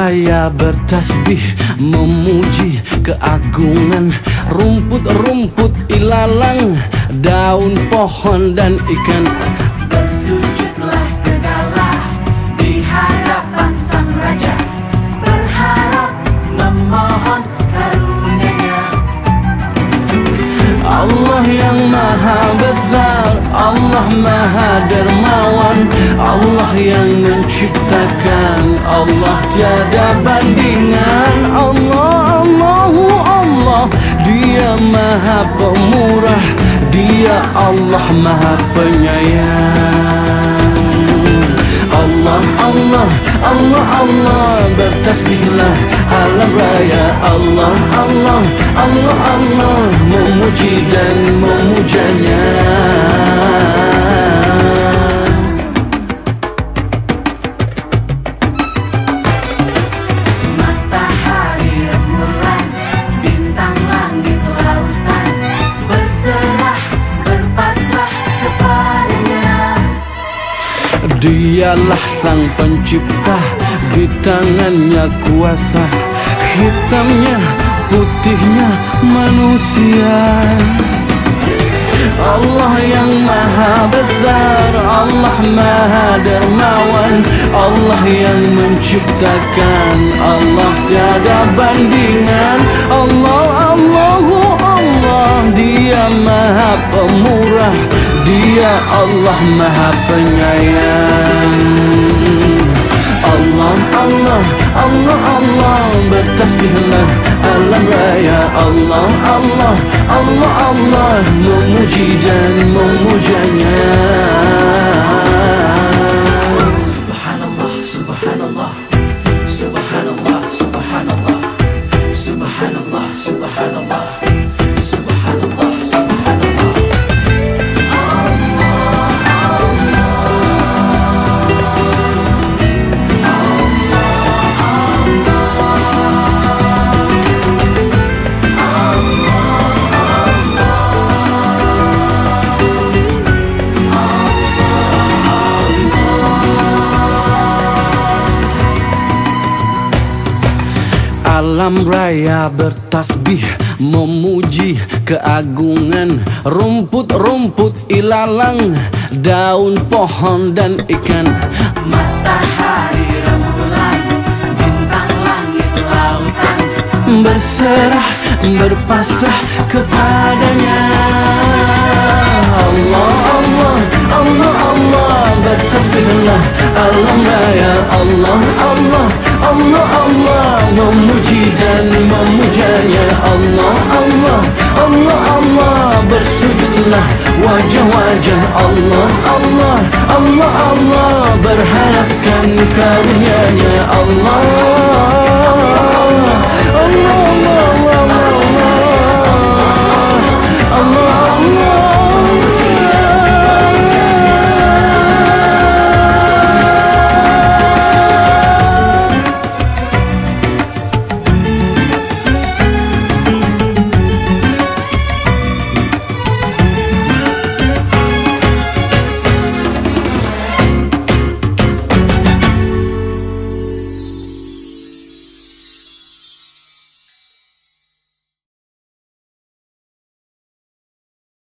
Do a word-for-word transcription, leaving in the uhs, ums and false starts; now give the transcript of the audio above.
raya bertasbih memuji keagungan rumput-rumput ilalang, daun pohon dan ikan. Bersujudlah segala di hadapan Sang Raja, berharap memohon karunia-Nya. Allah yang maha besar, Allah maha dermawan, Allah yang menciptakan, Allah tiada bandingan. Allah, Allahu Allah, Dia maha pemurah, Dia Allah maha penyayang. Allah, Allah, Allah, Allah, bertasbihlah alam raya. Allah, Allah, Allah, Allah, memuji dan memujanya. Matahari, rembulan, bintang, langit, lautan, berserah, berpasrah kepadanya. Dialah sang pencipta, di tangannya kuasa, hitamnya, putihnya manusia. Allah yang maha besar, Allah maha dermawan, Allah yang menciptakan, Allah tiada bandingan. Allah, Allahu Allah, Dia maha pemurah, Dia Allah maha penyayang. Allah, Allah, Allah, Allah, bertasbihlah alam raya. Allah, Allah, Allah, Allah, memuji dan memujanya. Subhanallah, subhanallah, subhanallah, subhanallah, subhanallah, subhanallah, subhanallah, subhanallah. Alam raya bertasbih memuji keagungan rumput-rumput ilalang, daun pohon dan ikan. Matahari, rembulan, bintang, langit, lautan, berserah, berpasrah kepadanya. Allah, Allah, Allah, Allah, bertasbihlah alam raya. Allah, Allah, Allah, Allah, memuji dan memujanya. Allah, Allah, Allah, Allah, bersujudlah wajah-wajah. Allah, Allah, Allah, Allah, berharapkan karunia-Nya. Allah, Allah.